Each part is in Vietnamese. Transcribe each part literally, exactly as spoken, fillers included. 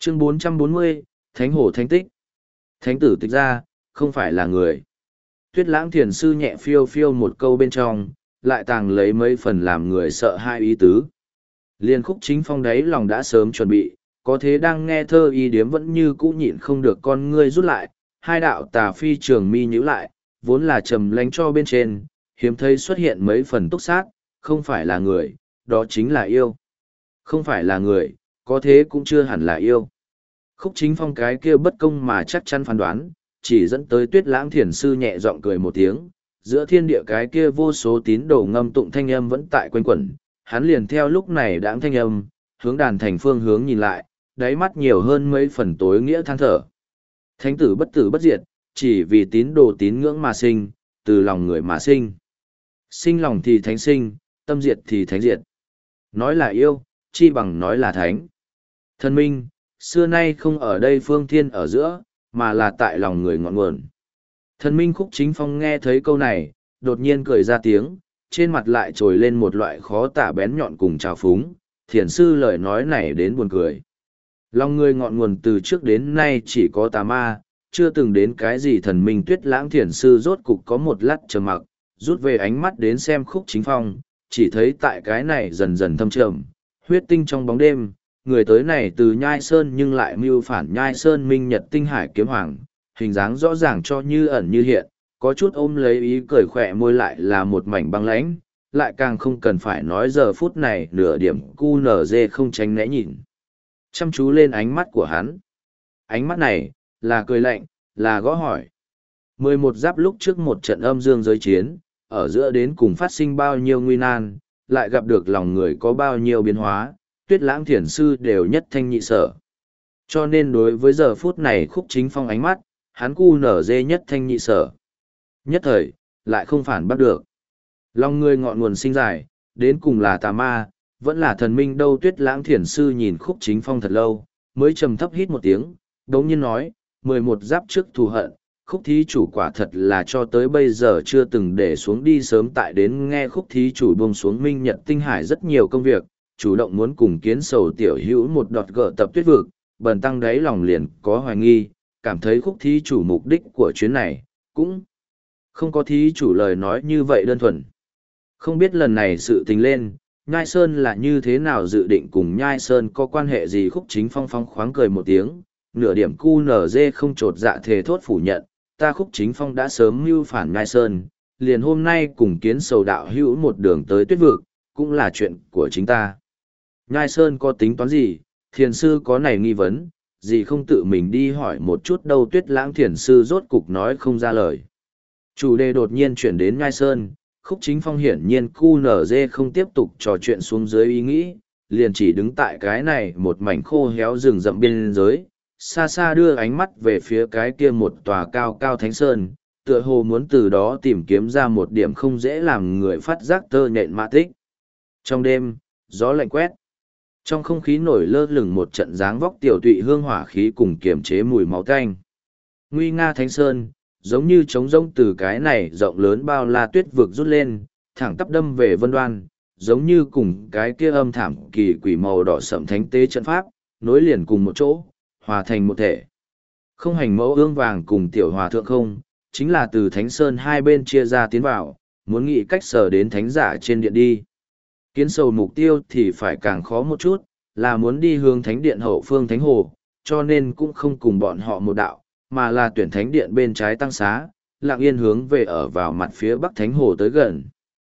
Chương bốn trăm bốn mươi, Thánh Hổ Thánh Tích. Thánh tử tịch ra, không phải là người. Tuyết lãng thiền sư nhẹ phiêu phiêu một câu bên trong, lại tàng lấy mấy phần làm người sợ hai ý tứ. Liên khúc chính phong đấy lòng đã sớm chuẩn bị, có thế đang nghe thơ y điếm vẫn như cũ nhịn không được con ngươi rút lại, hai đạo tà phi trường mi nhíu lại, vốn là trầm lánh cho bên trên, hiếm thấy xuất hiện mấy phần túc sát, không phải là người, đó chính là yêu. Không phải là người, có thế cũng chưa hẳn là yêu. Khúc chính phong cái kia bất công mà chắc chắn phán đoán, chỉ dẫn tới tuyết lãng thiền sư nhẹ giọng cười một tiếng, giữa thiên địa cái kia vô số tín đồ ngâm tụng thanh âm vẫn tại quanh quẩn, hắn liền theo lúc này đãng thanh âm, hướng đàn thành phương hướng nhìn lại, đáy mắt nhiều hơn mấy phần tối nghĩa than thở. Thánh tử bất tử bất diệt, chỉ vì tín đồ tín ngưỡng mà sinh, từ lòng người mà sinh. Sinh lòng thì thánh sinh, tâm diệt thì thánh diệt. Nói là yêu, chi bằng nói là thánh. Thần minh, xưa nay không ở đây phương thiên ở giữa, mà là tại lòng người ngọn nguồn. Thần minh khúc chính phong nghe thấy câu này, đột nhiên cười ra tiếng, trên mặt lại trồi lên một loại khó tả bén nhọn cùng trào phúng, thiền sư lời nói này đến buồn cười. Lòng người ngọn nguồn từ trước đến nay chỉ có tà ma, chưa từng đến cái gì thần minh tuyết lãng thiền sư rốt cục có một lát trầm mặc, rút về ánh mắt đến xem khúc chính phong, chỉ thấy tại cái này dần dần thâm trầm, huyết tinh trong bóng đêm, người tới này từ nhai sơn nhưng lại mưu phản nhai sơn minh nhật tinh hải kiếm hoàng, hình dáng rõ ràng cho như ẩn như hiện, có chút ôm lấy ý cười khỏe môi lại là một mảnh băng lãnh, lại càng không cần phải nói giờ phút này nửa điểm cu nở dê không tránh né nhìn. Chăm chú lên ánh mắt của hắn. Ánh mắt này, là cười lạnh, là gõ hỏi. Mười một giáp lúc trước một trận âm dương giới chiến, ở giữa đến cùng phát sinh bao nhiêu nguy nan, lại gặp được lòng người có bao nhiêu biến hóa, tuyết lãng thiền sư đều nhất thanh nhị sở. Cho nên đối với giờ phút này khúc chính phong ánh mắt, hắn cu nở dê nhất thanh nhị sở. Nhất thời, lại không phản bắt được. Lòng người ngọn nguồn sinh dài, đến cùng là tà ma, vẫn là thần minh đâu. Tuyết lãng thiền sư nhìn khúc chính phong thật lâu, mới trầm thấp hít một tiếng, đống nhiên nói, mười một giáp trước thù hận, khúc thí chủ quả thật là cho tới bây giờ chưa từng để xuống đi sớm tại đến nghe khúc thí chủ buông xuống minh nhật tinh hải rất nhiều công việc, chủ động muốn cùng kiến sầu tiểu hữu một đọt gỡ tập tuyết vực, bần tăng đáy lòng liền có hoài nghi, cảm thấy khúc thí chủ mục đích của chuyến này, cũng không có thí chủ lời nói như vậy đơn thuần. Không biết lần này sự tình lên, Nhai Sơn là như thế nào dự định cùng Nhai Sơn có quan hệ gì. Khúc chính phong phong khoáng cười một tiếng, nửa điểm cu nở dê không trột dạ thề thốt phủ nhận, ta khúc chính phong đã sớm mưu phản Nhai Sơn, liền hôm nay cùng kiến sầu đạo hữu một đường tới tuyết vực, cũng là chuyện của chính ta. Nhai Sơn có tính toán gì, thiền sư có này nghi vấn, gì không tự mình đi hỏi một chút đâu. Tuyết lãng thiền sư rốt cục nói không ra lời. Chủ đề đột nhiên chuyển đến Nhai Sơn, khúc chính phong hiển nhiên cu nở dê không tiếp tục trò chuyện xuống dưới ý nghĩ, liền chỉ đứng tại cái này một mảnh khô héo rừng rậm biên giới, xa xa đưa ánh mắt về phía cái kia một tòa cao cao thánh sơn, tựa hồ muốn từ đó tìm kiếm ra một điểm không dễ làm người phát giác tơ nhện mã tích. Trong đêm, gió lạnh quét, trong không khí nổi lơ lửng một trận dáng vóc tiểu tụy hương hỏa khí cùng kiềm chế mùi máu tanh. Nguy nga thánh sơn, giống như trống rỗng từ cái này rộng lớn bao la tuyết vực rút lên, thẳng tắp đâm về vân đoan, giống như cùng cái kia âm thảm kỳ quỷ màu đỏ sậm thánh tế trận pháp, nối liền cùng một chỗ, hòa thành một thể. Không hành mẫu ương vàng cùng tiểu hòa thượng không, chính là từ thánh sơn hai bên chia ra tiến vào, muốn nghĩ cách sở đến thánh giả trên điện đi. Kiến sầu mục tiêu thì phải càng khó một chút, là muốn đi hướng thánh điện hậu phương thánh hồ, cho nên cũng không cùng bọn họ một đạo, mà là tuyển thánh điện bên trái tăng xá, lặng yên hướng về ở vào mặt phía bắc thánh hồ tới gần.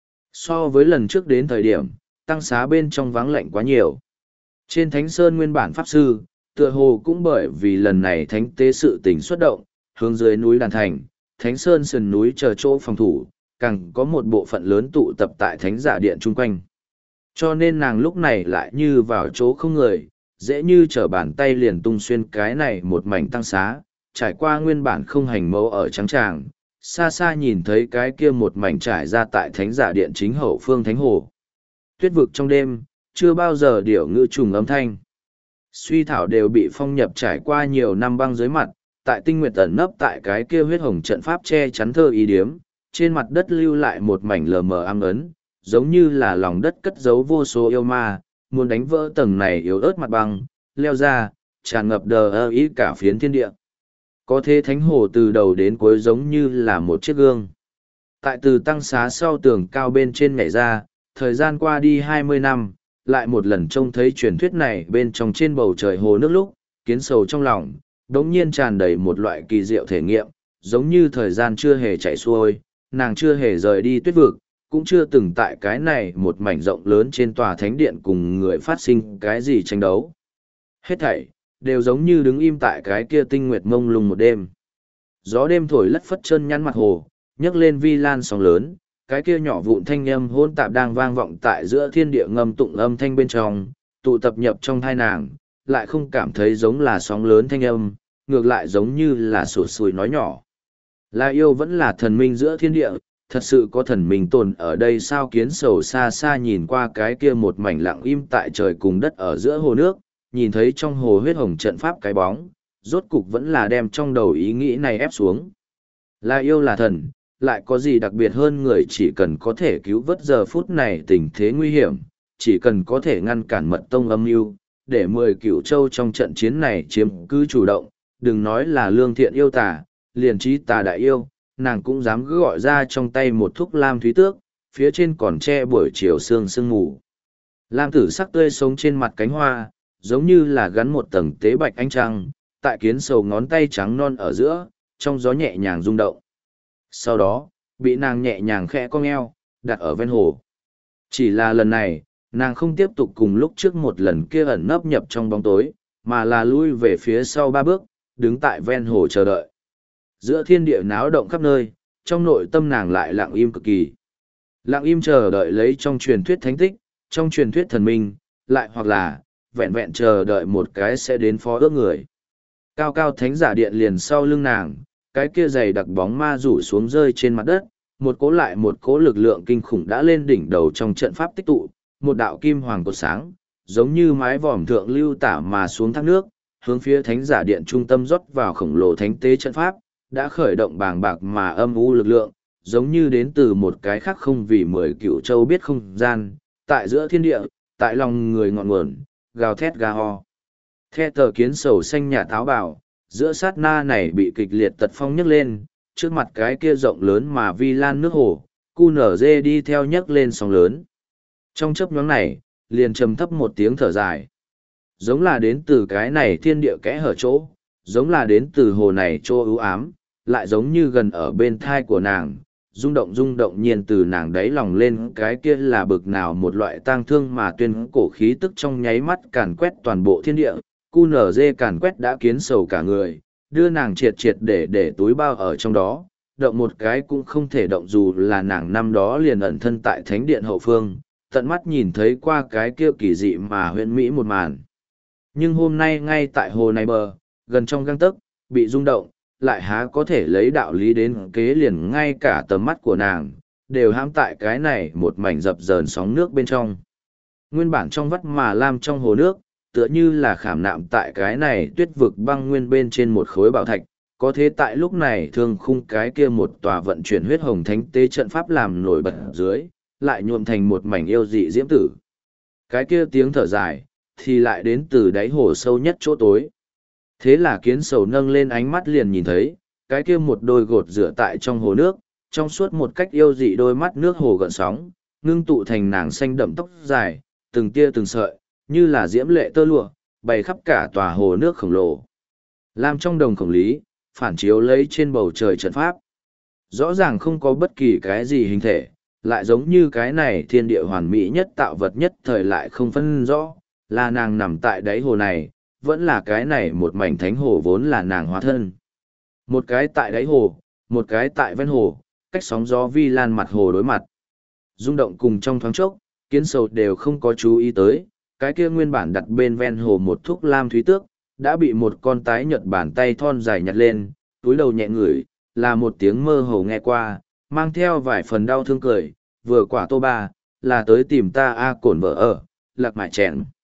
So với lần trước đến thời điểm, tăng xá bên trong vắng lạnh quá nhiều. Trên thánh sơn nguyên bản pháp sư, tựa hồ cũng bởi vì lần này thánh tế sự tình xuất động, hướng dưới núi đàn thành, thánh sơn sườn núi chờ chỗ phòng thủ, càng có một bộ phận lớn tụ tập tại thánh giả điện chung quanh. Cho nên nàng lúc này lại như vào chỗ không người, dễ như trở bàn tay liền tung xuyên cái này một mảnh tăng xá, trải qua nguyên bản không hành mẫu ở trắng tràng, xa xa nhìn thấy cái kia một mảnh trải ra tại thánh giả điện chính hậu phương thánh hồ. Tuyết vực trong đêm, chưa bao giờ điệu ngữ trùng âm thanh. Suy thảo đều bị phong nhập trải qua nhiều năm băng dưới mặt, tại tinh nguyệt ẩn nấp tại cái kia huyết hồng trận pháp che chắn thơ ý điếm, trên mặt đất lưu lại một mảnh lờ mờ ám ấn, giống như là lòng đất cất giấu vô số yêu ma, muốn đánh vỡ tầng này yếu ớt mặt băng, leo ra, tràn ngập đờ ơ ý cả phiến thiên địa. Có thế thánh hồ từ đầu đến cuối giống như là một chiếc gương. Tại từ tăng xá sau tường cao bên trên nhảy ra, thời gian qua đi hai mươi năm, lại một lần trông thấy truyền thuyết này bên trong trên bầu trời hồ nước lúc, kiến sầu trong lòng, đống nhiên tràn đầy một loại kỳ diệu thể nghiệm, giống như thời gian chưa hề chạy xuôi, nàng chưa hề rời đi tuyết vực, cũng chưa từng tại cái này một mảnh rộng lớn trên tòa thánh điện cùng người phát sinh cái gì tranh đấu. Hết thảy, đều giống như đứng im tại cái kia tinh nguyệt mông lung một đêm. Gió đêm thổi lất phất chân nhăn mặt hồ, nhấc lên vi lan sóng lớn, cái kia nhỏ vụn thanh âm hỗn tạp đang vang vọng tại giữa thiên địa ngâm tụng âm thanh bên trong, tụ tập nhập trong thai nàng, lại không cảm thấy giống là sóng lớn thanh âm, ngược lại giống như là sụt sùi nói nhỏ. Là yêu vẫn là thần minh giữa thiên địa, thật sự có thần minh tồn ở đây sao? Kiến sầu xa xa nhìn qua cái kia một mảnh lặng im tại trời cùng đất ở giữa hồ nước, nhìn thấy trong hồ huyết hồng trận pháp cái bóng, rốt cục vẫn là đem trong đầu ý nghĩ này ép xuống. Là yêu là thần, lại có gì đặc biệt hơn người chỉ cần có thể cứu vớt giờ phút này tình thế nguy hiểm, chỉ cần có thể ngăn cản mật tông âm mưu, để mười cửu châu trong trận chiến này chiếm cứ chủ động, đừng nói là lương thiện yêu tà, liền trí tà đại yêu, nàng cũng dám cứ gọi ra trong tay một thuốc lam thúy tước, phía trên còn che buổi chiều sương sương mù. Lam tử sắc tươi sống trên mặt cánh hoa, giống như là gắn một tầng tế bạch ánh trăng, tại kiến sầu ngón tay trắng non ở giữa, trong gió nhẹ nhàng rung động. Sau đó, bị nàng nhẹ nhàng khẽ cong eo, đặt ở ven hồ. Chỉ là lần này, nàng không tiếp tục cùng lúc trước một lần kia ẩn nấp nhập trong bóng tối, mà là lui về phía sau ba bước, đứng tại ven hồ chờ đợi. Giữa thiên địa náo động khắp nơi, trong nội tâm nàng lại lặng im cực kỳ. Lặng im chờ đợi lấy trong truyền thuyết thánh tích, trong truyền thuyết thần minh, lại hoặc là, vẹn vẹn chờ đợi một cái sẽ đến phó ước người. Cao cao thánh giả điện liền sau lưng nàng, cái kia dày đặc bóng ma rủ xuống rơi trên mặt đất, một cố lại một cố lực lượng kinh khủng đã lên đỉnh đầu trong trận pháp tích tụ, một đạo kim hoàng cột sáng, giống như mái vòm thượng lưu tả mà xuống thác nước, hướng phía thánh giả điện trung tâm rót vào khổng lồ thánh tế trận pháp, đã khởi động bàng bạc mà âm u lực lượng, giống như đến từ một cái khác không vì mười cựu châu biết không gian, tại giữa thiên địa, tại lòng người ngọn nguồn, gào thét ga ho. The tờ kiến sầu xanh nhà táo bảo, giữa sát na này bị kịch liệt tật phong nhấc lên, trước mặt cái kia rộng lớn mà vi lan nước hồ, cu nở dê đi theo nhấc lên sóng lớn. Trong chớp nhoáng này, liền trầm thấp một tiếng thở dài. Giống là đến từ cái này thiên địa kẽ hở chỗ, giống là đến từ hồ này chỗ ưu ám, lại giống như gần ở bên thai của nàng, rung động rung động nhiên từ nàng đáy lòng lên cái kia là bực nào một loại tang thương mà tuyên cổ khí tức trong nháy mắt càn quét toàn bộ thiên địa, cu nở dê càn quét đã kiến sầu cả người, đưa nàng triệt triệt để để túi bao ở trong đó, động một cái cũng không thể động dù là nàng năm đó liền ẩn thân tại thánh điện hậu phương, tận mắt nhìn thấy qua cái kia kỳ dị mà huyễn mỹ một màn. Nhưng hôm nay ngay tại hồ này bờ, gần trong găng tấc, bị rung động, lại há có thể lấy đạo lý đến kế liền ngay cả tầm mắt của nàng, đều hãm tại cái này một mảnh dập dờn sóng nước bên trong. Nguyên bản trong vắt mà lam trong hồ nước, tựa như là khảm nạm tại cái này tuyết vực băng nguyên bên trên một khối bảo thạch, có thế tại lúc này thương khung cái kia một tòa vận chuyển huyết hồng thánh tế trận pháp làm nổi bật dưới, lại nhuộm thành một mảnh yêu dị diễm tử. Cái kia tiếng thở dài, thì lại đến từ đáy hồ sâu nhất chỗ tối. Thế là kiến sầu nâng lên ánh mắt liền nhìn thấy, cái kia một đôi gột rửa tại trong hồ nước, trong suốt một cách yêu dị đôi mắt nước hồ gợn sóng, ngưng tụ thành nàng xanh đậm tóc dài, từng tia từng sợi, như là diễm lệ tơ lụa, bày khắp cả tòa hồ nước khổng lồ. Lam trong đồng khổng lý, phản chiếu lấy trên bầu trời trận pháp. Rõ ràng không có bất kỳ cái gì hình thể, lại giống như cái này thiên địa hoàn mỹ nhất tạo vật nhất thời lại không phân rõ, là nàng nằm tại đáy hồ này, vẫn là cái này một mảnh thánh hồ vốn là nàng hóa thân. Một cái tại đáy hồ, một cái tại ven hồ, cách sóng gió vi lan mặt hồ đối mặt. Rung động cùng trong thoáng chốc, kiến sầu đều không có chú ý tới, cái kia nguyên bản đặt bên ven hồ một thuốc lam thúy tước, đã bị một con tái nhợt bàn tay thon dài nhặt lên, túi đầu nhẹ ngửi, là một tiếng mơ hồ nghe qua, mang theo vài phần đau thương cười, vừa quả tô ba, là tới tìm ta a cổn vợ ở, lạc mại chèn.